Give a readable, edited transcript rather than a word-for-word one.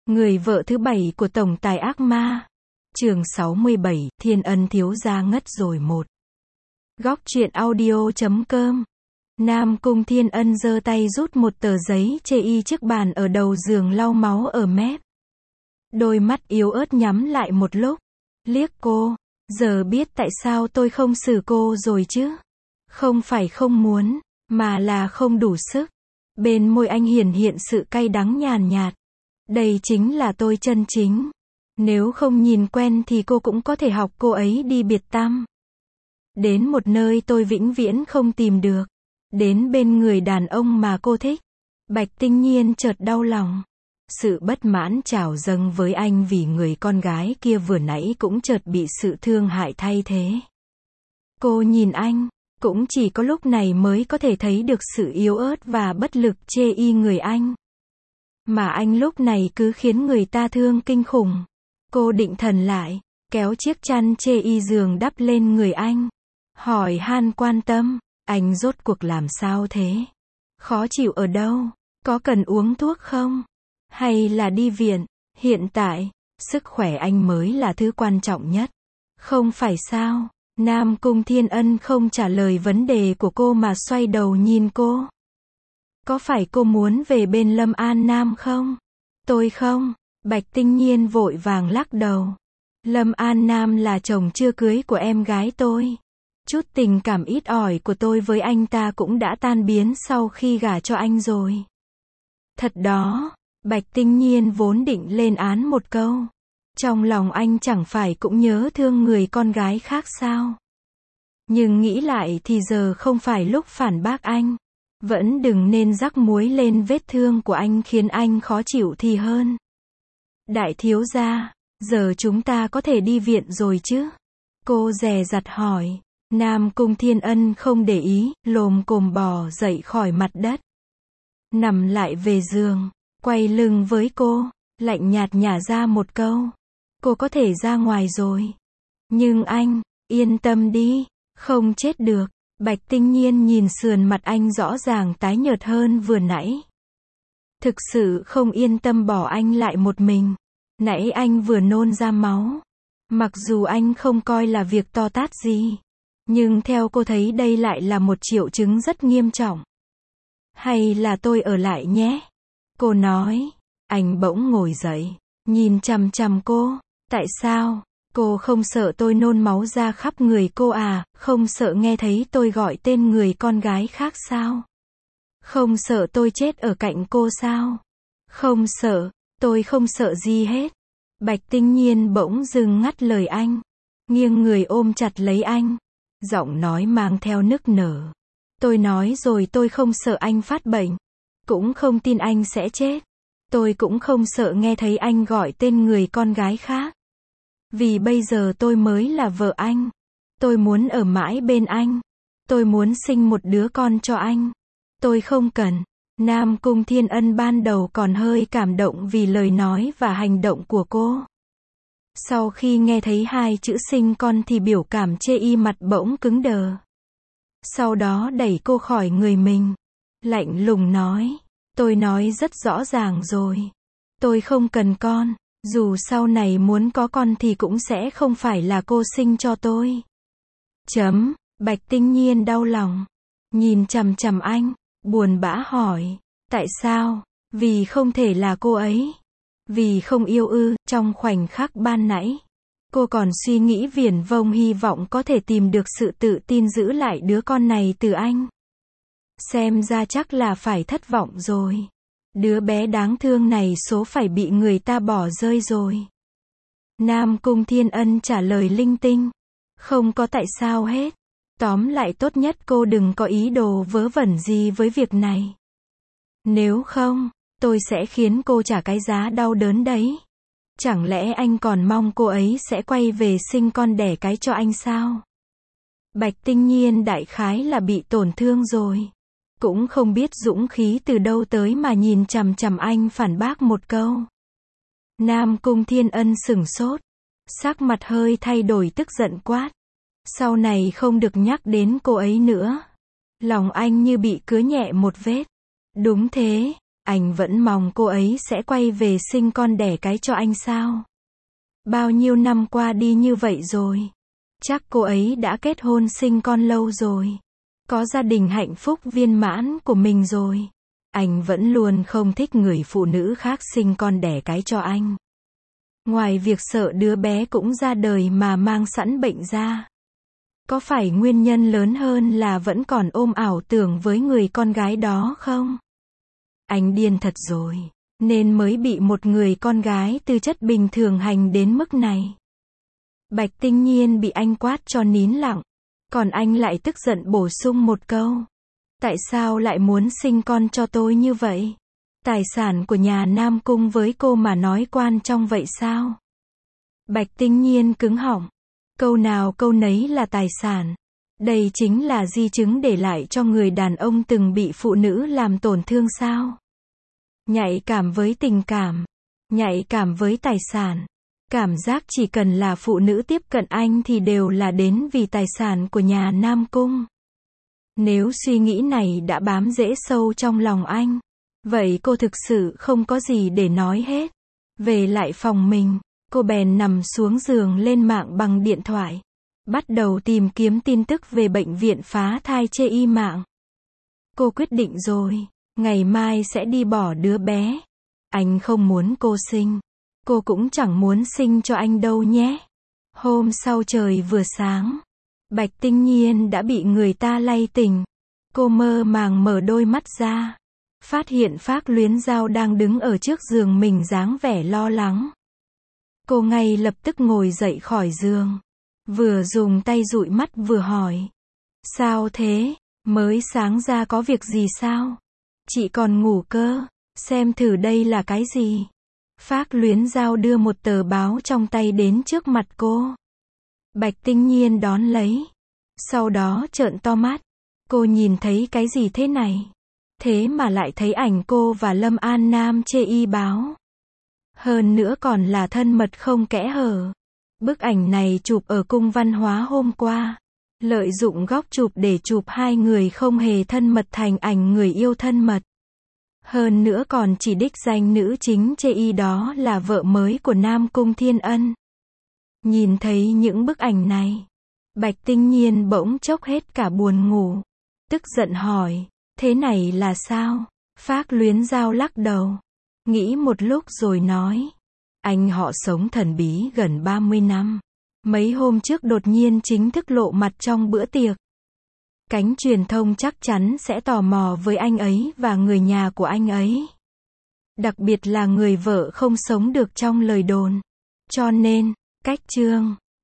Người vợ thứ 7 của tổng tài ác ma. Chương 67, Thiên Ân thiếu gia ngất rồi một. Góc truyện audio.com. Nam Cung Thiên Ân giơ tay rút một tờ giấy chê y trước bàn ở đầu giường lau máu ở mép. Đôi mắt yếu ớt nhắm lại một lúc. Liếc cô, giờ biết tại sao tôi không xử cô rồi chứ. Không phải không muốn, mà là không đủ sức. Bên môi anh hiển hiện sự cay đắng nhàn nhạt. Đây chính là tôi chân chính. Nếu không nhìn quen thì cô cũng có thể học cô ấy đi biệt tăm. Đến một nơi tôi vĩnh viễn không tìm được. Đến bên người đàn ông mà cô thích. Bạch Tinh Nhiên chợt đau lòng. Sự bất mãn trào dâng với anh vì người con gái kia vừa nãy cũng chợt bị sự thương hại thay thế. Cô nhìn anh, cũng chỉ có lúc này mới có thể thấy được sự yếu ớt và bất lực chê y người anh. Mà anh lúc này cứ khiến người ta thương kinh khủng. Cô định thần lại, kéo chiếc chăn chê y giường đắp lên người anh. Hỏi han quan tâm, anh rốt cuộc làm sao thế? Khó chịu ở đâu? Có cần uống thuốc không? Hay là đi viện? Hiện tại, sức khỏe anh mới là thứ quan trọng nhất. Không phải sao? Nam Cung Thiên Ân không trả lời vấn đề của cô mà xoay đầu nhìn cô. Có phải cô muốn về bên Lâm An Nam không? Tôi không. Bạch Tinh Nhiên vội vàng lắc đầu. Lâm An Nam là chồng chưa cưới của em gái tôi. Chút tình cảm ít ỏi của tôi với anh ta cũng đã tan biến sau khi gả cho anh rồi. Thật đó. Bạch Tinh Nhiên vốn định lên án một câu. Trong lòng anh chẳng phải cũng nhớ thương người con gái khác sao? Nhưng nghĩ lại thì giờ không phải lúc phản bác anh. Vẫn đừng nên rắc muối lên vết thương của anh khiến anh khó chịu thì hơn. Đại thiếu gia, giờ chúng ta có thể đi viện rồi chứ? Cô dè dặt hỏi. Nam Cung Thiên Ân không để ý, lồm cồm bò dậy khỏi mặt đất. Nằm lại về giường, quay lưng với cô, lạnh nhạt nhả ra một câu. Cô có thể ra ngoài rồi. Nhưng anh, yên tâm đi, không chết được. Bạch Tinh Nhiên nhìn sườn mặt anh rõ ràng tái nhợt hơn vừa nãy. Thực sự không yên tâm bỏ anh lại một mình. Nãy anh vừa nôn ra máu. Mặc dù anh không coi là việc to tát gì. Nhưng theo cô thấy đây lại là một triệu chứng rất nghiêm trọng. Hay là tôi ở lại nhé? Cô nói. Anh bỗng ngồi dậy, nhìn chằm chằm cô. Tại sao? Cô không sợ tôi nôn máu ra khắp người cô à? Không sợ nghe thấy tôi gọi tên người con gái khác sao? Không sợ tôi chết ở cạnh cô sao? Không sợ, tôi không sợ gì hết. Bạch Tinh Nhiên bỗng dừng ngắt lời anh. Nghiêng người ôm chặt lấy anh. Giọng nói mang theo nức nở. Tôi nói rồi tôi không sợ anh phát bệnh. Cũng không tin anh sẽ chết. Tôi cũng không sợ nghe thấy anh gọi tên người con gái khác. Vì bây giờ tôi mới là vợ anh. Tôi muốn ở mãi bên anh. Tôi muốn sinh một đứa con cho anh. Tôi không cần. Nam Cung Thiên Ân ban đầu còn hơi cảm động vì lời nói và hành động của cô. Sau khi nghe thấy hai chữ sinh con thì biểu cảm chê y mặt bỗng cứng đờ. Sau đó đẩy cô khỏi người mình. Lạnh lùng nói. Tôi nói rất rõ ràng rồi. Tôi không cần con. Dù sau này muốn có con thì cũng sẽ không phải là cô sinh cho tôi. Bạch Tinh Nhiên đau lòng. Nhìn chằm chằm anh, buồn bã hỏi. Tại sao? Vì không thể là cô ấy. Vì không yêu ư? Trong khoảnh khắc ban nãy, cô còn suy nghĩ viển vông hy vọng có thể tìm được sự tự tin giữ lại đứa con này từ anh. Xem ra chắc là phải thất vọng rồi. Đứa bé đáng thương này số phải bị người ta bỏ rơi rồi. Nam Cung Thiên Ân trả lời linh tinh. Không có tại sao hết. Tóm lại tốt nhất cô đừng có ý đồ vớ vẩn gì với việc này. Nếu không, tôi sẽ khiến cô trả cái giá đau đớn đấy. Chẳng lẽ anh còn mong cô ấy sẽ quay về sinh con đẻ cái cho anh sao? Bạch Tinh Nhiên đại khái là bị tổn thương rồi. Cũng không biết dũng khí từ đâu tới mà nhìn chằm chằm anh phản bác một câu. Nam Cung Thiên Ân sửng sốt. Sắc mặt hơi thay đổi tức giận quát. Sau này không được nhắc đến cô ấy nữa. Lòng anh như bị cứa nhẹ một vết. Đúng thế, Anh vẫn mong cô ấy sẽ quay về sinh con đẻ cái cho anh sao? Bao nhiêu năm qua đi như vậy rồi. Chắc cô ấy đã kết hôn sinh con lâu rồi. Có gia đình hạnh phúc viên mãn của mình rồi. Anh vẫn luôn không thích người phụ nữ khác sinh con đẻ cái cho anh. Ngoài việc sợ đứa bé cũng ra đời mà mang sẵn bệnh ra. Có phải nguyên nhân lớn hơn là vẫn còn ôm ảo tưởng với người con gái đó không? Anh điên thật rồi, nên mới bị một người con gái tư chất bình thường hành đến mức này. Bạch Tinh Nhiên bị anh quát cho nín lặng, còn anh lại tức giận bổ sung một câu. Tại sao lại muốn sinh con cho tôi như vậy? Tài sản của nhà Nam Cung với cô mà nói quan trọng vậy sao? Bạch Tinh Nhiên cứng họng. Câu nào câu nấy là tài sản. Đây chính là di chứng để lại cho người đàn ông từng bị phụ nữ làm tổn thương sao? Nhạy cảm với tình cảm, nhạy cảm với tài sản. Cảm giác chỉ cần là phụ nữ tiếp cận anh thì đều là đến vì tài sản của nhà Nam Cung. Nếu suy nghĩ này đã bám rễ sâu trong lòng anh, vậy cô thực sự không có gì để nói hết. Về lại phòng mình, cô bèn nằm xuống giường lên mạng bằng điện thoại. Bắt đầu tìm kiếm tin tức về bệnh viện phá thai chê y mạng. Cô quyết định rồi, ngày mai sẽ đi bỏ đứa bé. Anh không muốn cô sinh. Cô cũng chẳng muốn sinh cho anh đâu nhé. Hôm sau trời vừa sáng, Bạch Tinh Nhiên đã bị người ta lay tỉnh. Cô mơ màng mở đôi mắt ra. Phát hiện Phác Luyến Giao đang đứng ở trước giường mình dáng vẻ lo lắng. Cô ngay lập tức ngồi dậy khỏi giường. Vừa dùng tay dụi mắt vừa hỏi. Sao thế? Mới sáng ra có việc gì sao? Chị còn ngủ cơ. Xem thử đây là cái gì? Phác Luyến Giao đưa một tờ báo trong tay đến trước mặt cô. Bạch Tinh Nhiên đón lấy. Sau đó trợn to mắt. Cô nhìn thấy cái gì thế này? Thế mà lại thấy ảnh cô và Lâm An Nam chê y báo. Hơn nữa còn là thân mật không kẽ hở. Bức ảnh này chụp ở Cung Văn Hóa hôm qua. Lợi dụng góc chụp để chụp hai người không hề thân mật thành ảnh người yêu thân mật. Hơn nữa còn chỉ đích danh nữ chính chê y đó là vợ mới của Nam Cung Thiên Ân. Nhìn thấy những bức ảnh này, Bạch Tinh Nhiên bỗng chốc hết cả buồn ngủ. Tức giận hỏi, thế này là sao? Phác Luyến Giao lắc đầu. Nghĩ một lúc rồi nói. Anh họ sống thần bí gần 30 năm. Mấy hôm trước đột nhiên chính thức lộ mặt trong bữa tiệc. Cánh truyền thông chắc chắn sẽ tò mò với anh ấy và người nhà của anh ấy. Đặc biệt là người vợ không sống được trong lời đồn. Cho nên, cách chương